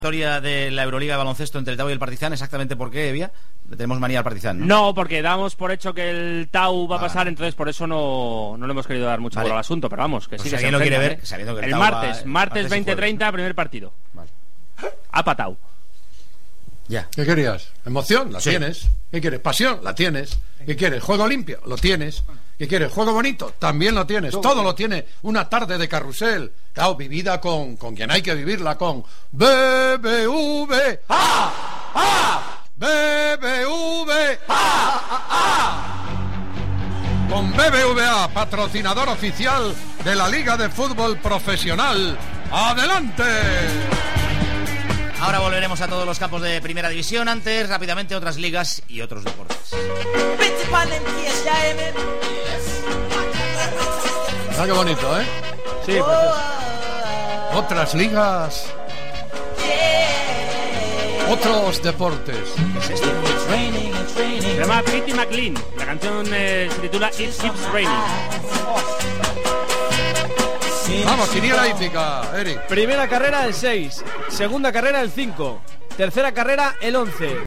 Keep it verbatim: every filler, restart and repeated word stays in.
Historia de la Euroliga de baloncesto entre el Tau y el Partizan, exactamente por qué, Evia. Le tenemos manía al Partizan, ¿no? No, porque damos por hecho que el Tau va a pasar, entonces por eso no, no le hemos querido dar mucho vale. valor al asunto, pero vamos, que pues sí si que se alguien lo quiere ver, ¿eh? sabiendo que el, el Tau martes, va, martes veinte treinta, primer partido. Vale. A Patau. Ya. ¿Qué querías? ¿Emoción? La sí. tienes. ¿Qué quieres? ¿Pasión? La tienes. ¿Qué quieres? ¿Juego limpio? Lo tienes. ¿Qué quieres? ¿Juego bonito? También lo tienes. Todo lo tiene. Una tarde de carrusel. Claro, vivida con, con quien hay que vivirla, con B B V. ¡Ah! ¡Ah! B B V. ¡Ah! ¡Ah! Con B B V A, patrocinador oficial de la Liga de Fútbol Profesional. ¡Adelante! Ahora volveremos a todos los campos de Primera División. Antes, rápidamente, otras ligas y otros deportes. Ah, qué bonito, ¿eh? Sí, precioso. Otras ligas. Otros deportes. ¿Qué es esto? Se llama Pretty McLean. La canción eh, se titula It Keeps Raining. Vamos, quiniela hípica, Eric. Primera carrera el seis, segunda carrera el cinco, tercera carrera el once.